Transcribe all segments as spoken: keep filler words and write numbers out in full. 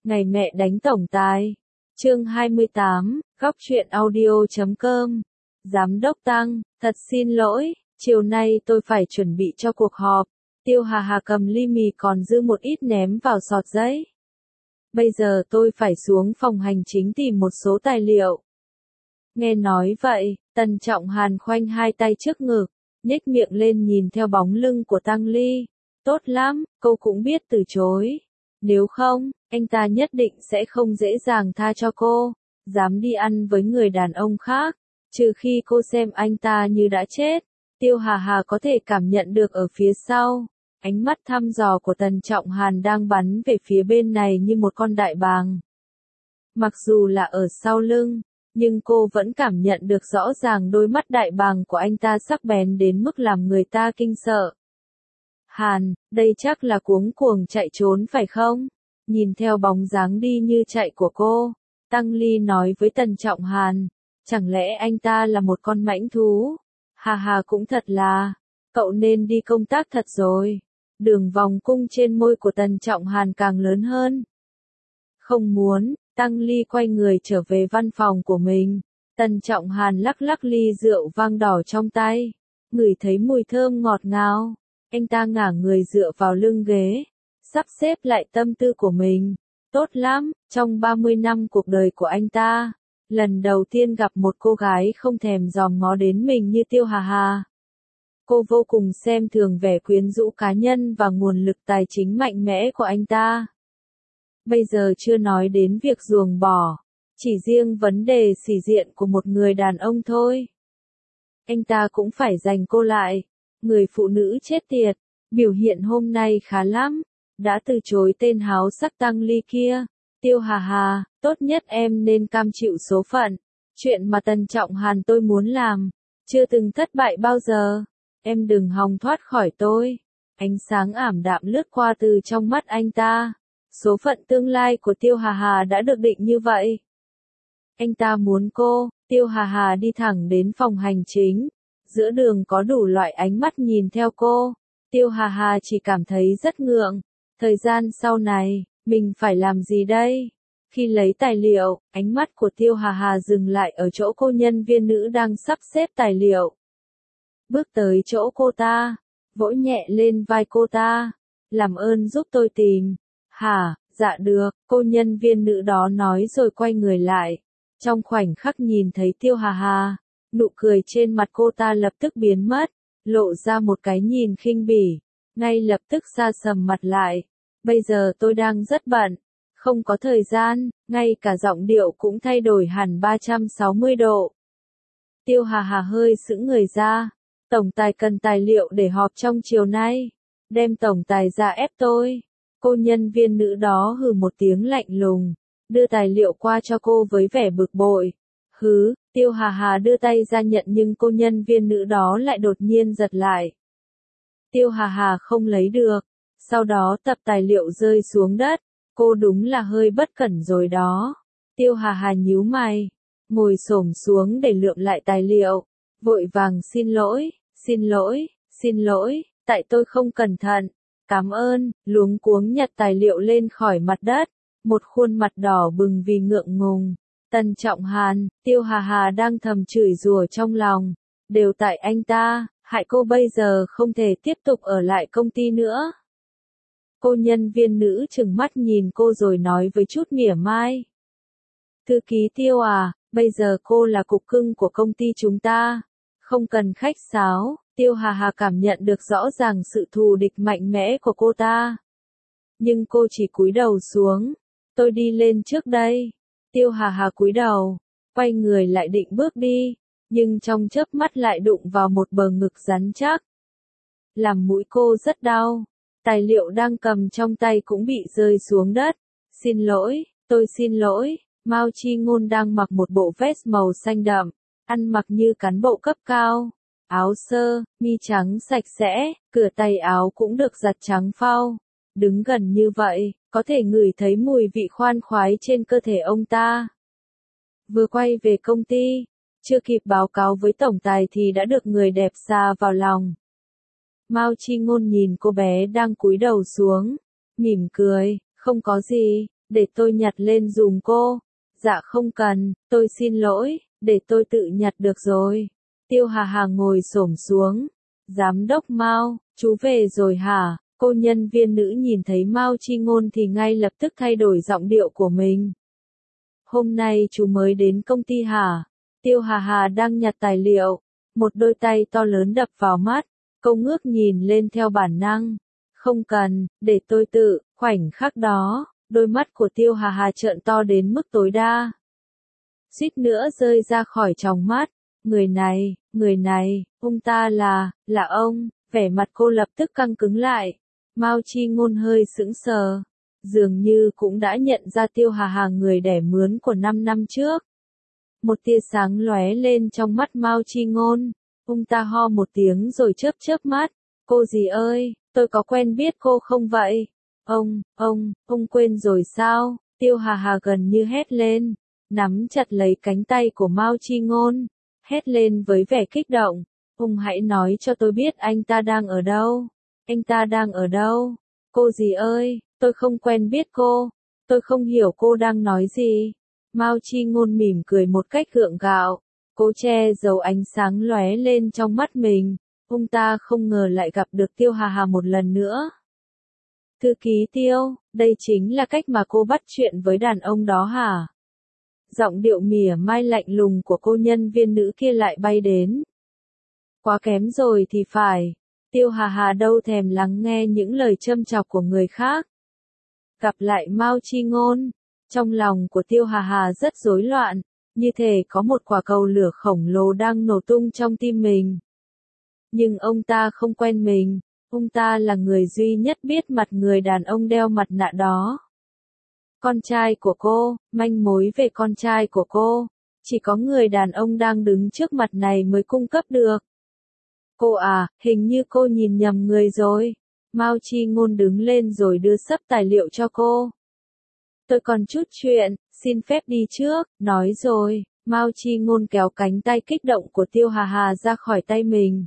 Ngày mẹ đánh tổng tài. Chương hai mươi tám, góc truyện audio chấm com. Giám đốc Tăng, thật xin lỗi, chiều nay tôi phải chuẩn bị cho cuộc họp. Tiêu Hà Hà cầm ly mì còn dư một ít ném vào sọt giấy. Bây giờ tôi phải xuống phòng hành chính tìm một số tài liệu. Nghe nói vậy, Tần Trọng Hàn khoanh hai tay trước ngực, nhếch miệng lên nhìn theo bóng lưng của Tăng Ly. Tốt lắm, cô cũng biết từ chối. Nếu không, anh ta nhất định sẽ không dễ dàng tha cho cô, dám đi ăn với người đàn ông khác, trừ khi cô xem anh ta như đã chết. Tiêu Hà Hà có thể cảm nhận được ở phía sau, ánh mắt thăm dò của Tần Trọng Hàn đang bắn về phía bên này như một con đại bàng. Mặc dù là ở sau lưng, nhưng cô vẫn cảm nhận được rõ ràng đôi mắt đại bàng của anh ta sắc bén đến mức làm người ta kinh sợ. Hàn, đây chắc là cuống cuồng chạy trốn phải không? Nhìn theo bóng dáng đi như chạy của cô, Tăng Ly nói với Tần Trọng Hàn, chẳng lẽ anh ta là một con mãnh thú? Hà hà cũng thật là, cậu nên đi công tác thật rồi. Đường vòng cung trên môi của Tần Trọng Hàn càng lớn hơn. Không muốn, Tăng Ly quay người trở về văn phòng của mình. Tần Trọng Hàn lắc lắc ly rượu vang đỏ trong tay, ngửi thấy mùi thơm ngọt ngào. Anh ta ngả người dựa vào lưng ghế, sắp xếp lại tâm tư của mình. Tốt lắm, trong ba mươi năm cuộc đời của anh ta, lần đầu tiên gặp một cô gái không thèm dòm ngó đến mình như Tiêu Hà Hà. Cô vô cùng xem thường vẻ quyến rũ cá nhân và nguồn lực tài chính mạnh mẽ của anh ta. Bây giờ chưa nói đến việc ruồng bỏ, chỉ riêng vấn đề sĩ diện của một người đàn ông thôi. Anh ta cũng phải giành cô lại. Người phụ nữ chết tiệt, biểu hiện hôm nay khá lắm, đã từ chối tên háo sắc Tăng Ly kia. Tiêu Hà Hà, tốt nhất em nên cam chịu số phận. Chuyện mà Tần Trọng Hàn tôi muốn làm, chưa từng thất bại bao giờ. Em đừng hòng thoát khỏi tôi. Ánh sáng ảm đạm lướt qua từ trong mắt anh ta. Số phận tương lai của Tiêu Hà Hà đã được định như vậy. Anh ta muốn cô, Tiêu Hà Hà đi thẳng đến phòng hành chính. Giữa đường có đủ loại ánh mắt nhìn theo cô. Tiêu Hà Hà chỉ cảm thấy rất ngượng. Thời gian sau này, mình phải làm gì đây? Khi lấy tài liệu, ánh mắt của Tiêu Hà Hà dừng lại ở chỗ cô nhân viên nữ đang sắp xếp tài liệu. Bước tới chỗ cô ta, vỗ nhẹ lên vai cô ta. Làm ơn giúp tôi tìm. Hả, dạ được, cô nhân viên nữ đó nói rồi quay người lại. Trong khoảnh khắc nhìn thấy Tiêu Hà Hà, nụ cười trên mặt cô ta lập tức biến mất, lộ ra một cái nhìn khinh bỉ, ngay lập tức sa sầm mặt lại. Bây giờ tôi đang rất bận, không có thời gian, ngay cả giọng điệu cũng thay đổi hẳn ba trăm sáu mươi độ. Tiêu Hà Hà hơi sững người ra, tổng tài cần tài liệu để họp trong chiều nay, đem tổng tài ra ép tôi. Cô nhân viên nữ đó hừ một tiếng lạnh lùng, đưa tài liệu qua cho cô với vẻ bực bội. Hứ, Tiêu Hà Hà đưa tay ra nhận nhưng cô nhân viên nữ đó lại đột nhiên giật lại. Tiêu Hà Hà không lấy được, sau đó tập tài liệu rơi xuống đất, cô đúng là hơi bất cẩn rồi đó. Tiêu Hà Hà nhíu mày, ngồi xổm xuống để lượm lại tài liệu, vội vàng xin lỗi, xin lỗi, xin lỗi, tại tôi không cẩn thận, cảm ơn, luống cuống nhặt tài liệu lên khỏi mặt đất, một khuôn mặt đỏ bừng vì ngượng ngùng. Tần Trọng Hàn, Tiêu Hà Hà đang thầm chửi rủa trong lòng, đều tại anh ta, hại cô bây giờ không thể tiếp tục ở lại công ty nữa. Cô nhân viên nữ trừng mắt nhìn cô rồi nói với chút mỉa mai. Thư ký Tiêu à, bây giờ cô là cục cưng của công ty chúng ta, không cần khách sáo. Tiêu Hà Hà cảm nhận được rõ ràng sự thù địch mạnh mẽ của cô ta. Nhưng cô chỉ cúi đầu xuống, tôi đi lên trước đây. Tiêu Hà Hà cúi đầu, quay người lại định bước đi, nhưng trong chớp mắt lại đụng vào một bờ ngực rắn chắc. Làm mũi cô rất đau, tài liệu đang cầm trong tay cũng bị rơi xuống đất. Xin lỗi, tôi xin lỗi. Mao Chi Ngôn đang mặc một bộ vest màu xanh đậm, ăn mặc như cán bộ cấp cao, áo sơ, mi trắng sạch sẽ, cửa tay áo cũng được giặt trắng phau. Đứng gần như vậy, có thể ngửi thấy mùi vị khoan khoái trên cơ thể ông ta. Vừa quay về công ty, chưa kịp báo cáo với tổng tài thì đã được người đẹp sa vào lòng. Mao Chi Ngôn nhìn cô bé đang cúi đầu xuống, mỉm cười, không có gì, để tôi nhặt lên giùm cô. Dạ không cần, tôi xin lỗi, để tôi tự nhặt được rồi. Tiêu Hà Hà ngồi xổm xuống. Giám đốc Mao, chú về rồi hả? Cô nhân viên nữ nhìn thấy Mao Chi Ngôn thì ngay lập tức thay đổi giọng điệu của mình. Hôm nay chú mới đến công ty hả? Tiêu Hà Hà đang nhặt tài liệu. Một đôi tay to lớn đập vào mắt. Cô ngước nhìn lên theo bản năng. Không cần, để tôi tự. Khoảnh khắc đó, đôi mắt của Tiêu Hà Hà trợn to đến mức tối đa. Suýt nữa rơi ra khỏi tròng mắt. Người này, người này, ông ta là, là ông. Vẻ mặt cô lập tức căng cứng lại. Mao Chi Ngôn hơi sững sờ. Dường như cũng đã nhận ra Tiêu Hà Hà người đẻ mướn của năm năm trước. Một tia sáng lóe lên trong mắt Mao Chi Ngôn. Ông ta ho một tiếng rồi chớp chớp mắt. Cô dì ơi, tôi có quen biết cô không vậy? Ông, ông, ông quên rồi sao? Tiêu Hà Hà gần như hét lên. Nắm chặt lấy cánh tay của Mao Chi Ngôn. Hét lên với vẻ kích động. Ông hãy nói cho tôi biết anh ta đang ở đâu. Anh ta đang ở đâu? Cô dì ơi, tôi không quen biết cô. Tôi không hiểu cô đang nói gì. Mao Chi Ngôn mỉm cười một cách gượng gạo. Cố che giấu ánh sáng lóe lên trong mắt mình. Ông ta không ngờ lại gặp được Tiêu Hà Hà một lần nữa. Thư ký Tiêu, đây chính là cách mà cô bắt chuyện với đàn ông đó hả? Giọng điệu mỉa mai lạnh lùng của cô nhân viên nữ kia lại bay đến. Quá kém rồi thì phải. Tiêu Hà Hà đâu thèm lắng nghe những lời châm chọc của người khác. Gặp lại Mao Chi Ngôn, trong lòng của Tiêu Hà Hà rất rối loạn, như thể có một quả cầu lửa khổng lồ đang nổ tung trong tim mình. Nhưng ông ta không quen mình, ông ta là người duy nhất biết mặt người đàn ông đeo mặt nạ đó. Con trai của cô, manh mối về con trai của cô, chỉ có người đàn ông đang đứng trước mặt này mới cung cấp được. Cô à, hình như cô nhìn nhầm người rồi. Mao Chi Ngôn đứng lên rồi đưa sấp tài liệu cho cô. Tôi còn chút chuyện, xin phép đi trước, nói rồi. Mao Chi Ngôn kéo cánh tay kích động của Tiêu Hà Hà ra khỏi tay mình.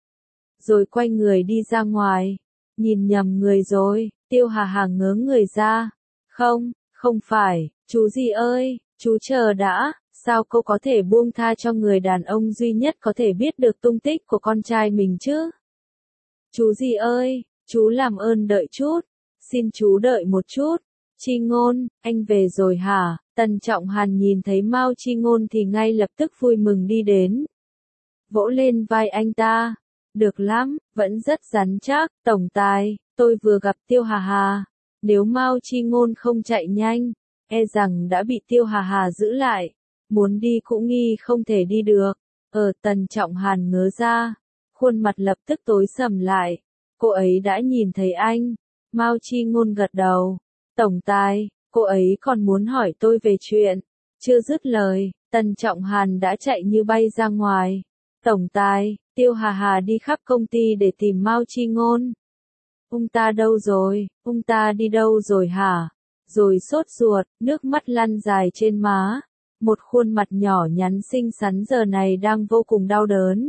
Rồi quay người đi ra ngoài. Nhìn nhầm người rồi, Tiêu Hà Hà ngớ người ra. Không, không phải, chú gì ơi, chú chờ đã. Sao cô có thể buông tha cho người đàn ông duy nhất có thể biết được tung tích của con trai mình chứ? Chú gì ơi, chú làm ơn đợi chút. Xin chú đợi một chút. Chi Ngôn, anh về rồi hả? Tần Trọng Hàn nhìn thấy Mao Chi Ngôn thì ngay lập tức vui mừng đi đến. Vỗ lên vai anh ta. Được lắm, vẫn rất rắn chắc. Tổng tài, tôi vừa gặp Tiêu Hà Hà. Nếu Mao Chi Ngôn không chạy nhanh, e rằng đã bị Tiêu Hà Hà giữ lại. Muốn đi cũng nghi không thể đi được. Ở Tần Trọng Hàn ngớ ra. Khuôn mặt lập tức tối sầm lại. Cô ấy đã nhìn thấy anh. Mao Chi Ngôn gật đầu. Tổng tài, cô ấy còn muốn hỏi tôi về chuyện. Chưa dứt lời, Tần Trọng Hàn đã chạy như bay ra ngoài. Tổng tài, Tiêu Hà Hà đi khắp công ty để tìm Mao Chi Ngôn. Ông ta đâu rồi, ông ta đi đâu rồi hả? Rồi sốt ruột, nước mắt lăn dài trên má. Một khuôn mặt nhỏ nhắn xinh xắn giờ này đang vô cùng đau đớn.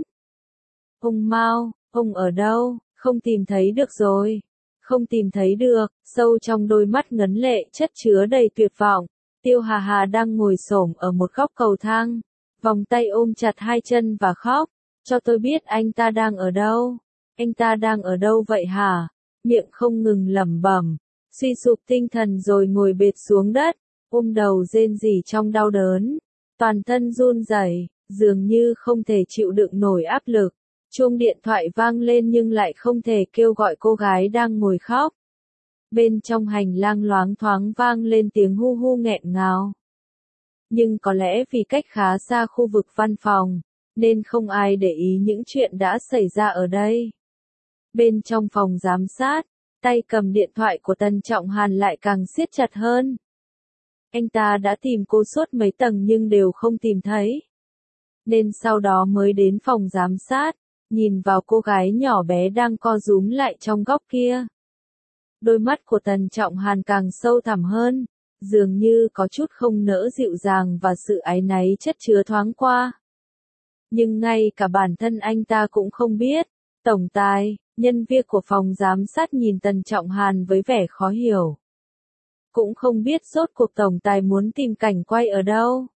Ông Mao, ông ở đâu? Không tìm thấy được rồi. Không tìm thấy được, sâu trong đôi mắt ngấn lệ chất chứa đầy tuyệt vọng. Tiêu Hà Hà đang ngồi xổm ở một góc cầu thang. Vòng tay ôm chặt hai chân và khóc. Cho tôi biết anh ta đang ở đâu. Anh ta đang ở đâu vậy hả? Miệng không ngừng lẩm bẩm. Suy sụp tinh thần rồi ngồi bệt xuống đất. Ôm đầu rên rỉ trong đau đớn. Toàn thân run rẩy, dường như không thể chịu đựng nổi áp lực. Chuông điện thoại vang lên nhưng lại không thể kêu gọi cô gái đang ngồi khóc. Bên trong hành lang loáng thoáng vang lên tiếng hu hu nghẹn ngào. Nhưng có lẽ vì cách khá xa khu vực văn phòng, nên không ai để ý những chuyện đã xảy ra ở đây. Bên trong phòng giám sát, tay cầm điện thoại của Tần Trọng Hàn lại càng siết chặt hơn. Anh ta đã tìm cô suốt mấy tầng nhưng đều không tìm thấy. Nên sau đó mới đến phòng giám sát, nhìn vào cô gái nhỏ bé đang co rúm lại trong góc kia. Đôi mắt của Tần Trọng Hàn càng sâu thẳm hơn, dường như có chút không nỡ dịu dàng và sự áy náy chất chứa thoáng qua. Nhưng ngay cả bản thân anh ta cũng không biết. Tổng tài, nhân viên của phòng giám sát nhìn Tần Trọng Hàn với vẻ khó hiểu. cũng không biết rốt cuộc tổng tài muốn tìm cảnh quay ở đâu.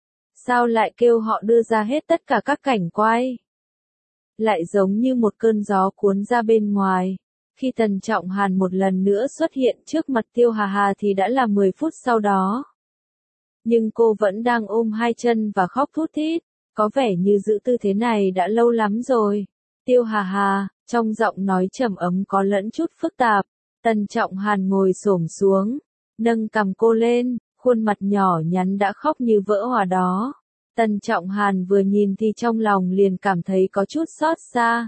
Sao lại kêu họ đưa ra hết tất cả các cảnh quay? Lại giống như một cơn gió cuốn ra bên ngoài. Khi Tần Trọng Hàn một lần nữa xuất hiện trước mặt Tiêu Hà Hà thì đã là mười phút sau đó. Nhưng cô vẫn đang ôm hai chân và khóc thút thít, có vẻ như giữ tư thế này đã lâu lắm rồi. Tiêu Hà Hà, trong giọng nói trầm ấm có lẫn chút phức tạp. Tần Trọng Hàn ngồi xổm xuống, nâng cằm cô lên, khuôn mặt nhỏ nhắn đã khóc như vỡ hòa đó. Tần Trọng Hàn vừa nhìn thì trong lòng liền cảm thấy có chút xót xa.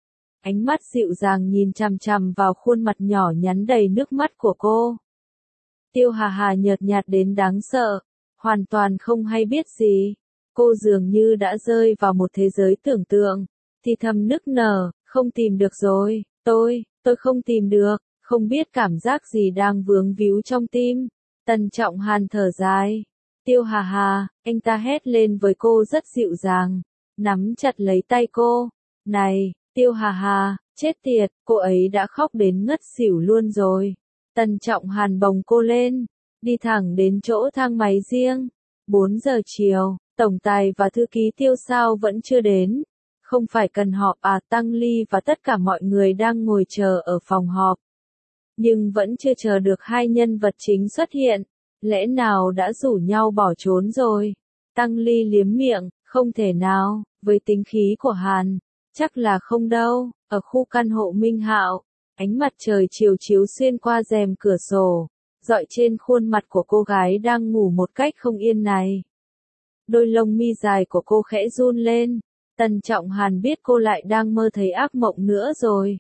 Ánh mắt dịu dàng nhìn chằm chằm vào khuôn mặt nhỏ nhắn đầy nước mắt của cô. Tiêu Hà Hà nhợt nhạt đến đáng sợ, hoàn toàn không hay biết gì. Cô dường như đã rơi vào một thế giới tưởng tượng, thì thầm nức nở, không tìm được rồi, tôi, tôi không tìm được, không biết cảm giác gì đang vướng víu trong tim. Tần Trọng Hàn thở dài. Tiêu Hà Hà, anh ta hét lên với cô rất dịu dàng, nắm chặt lấy tay cô. Này, Tiêu Hà Hà, chết tiệt, cô ấy đã khóc đến ngất xỉu luôn rồi. Tần Trọng Hàn bồng cô lên, đi thẳng đến chỗ thang máy riêng. bốn giờ chiều, tổng tài và thư ký Tiêu sao vẫn chưa đến. Không phải cần họp à? Tăng Ly và tất cả mọi người đang ngồi chờ ở phòng họp. Nhưng vẫn chưa chờ được hai nhân vật chính xuất hiện. Lẽ nào đã rủ nhau bỏ trốn rồi? Tăng Ly liếm miệng, không thể nào, với tính khí của Hàn, chắc là không đâu. Ở khu căn hộ Minh Hạo, ánh mặt trời chiều chiếu xuyên qua rèm cửa sổ, rọi trên khuôn mặt của cô gái đang ngủ một cách không yên này. Đôi lông mi dài của cô khẽ run lên. Tần Trọng Hàn biết cô lại đang mơ thấy ác mộng nữa rồi.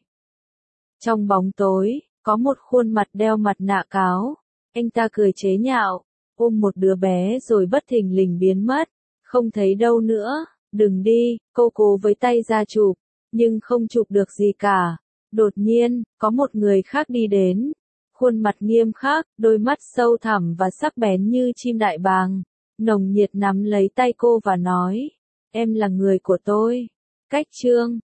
Trong bóng tối, có một khuôn mặt đeo mặt nạ cáo. Anh ta cười chế nhạo, ôm một đứa bé rồi bất thình lình biến mất. Không thấy đâu nữa, đừng đi, cô cố với tay ra chụp, nhưng không chụp được gì cả. Đột nhiên, có một người khác đi đến. Khuôn mặt nghiêm khắc, đôi mắt sâu thẳm và sắc bén như chim đại bàng. Nồng nhiệt nắm lấy tay cô và nói, em là người của tôi. Cách chương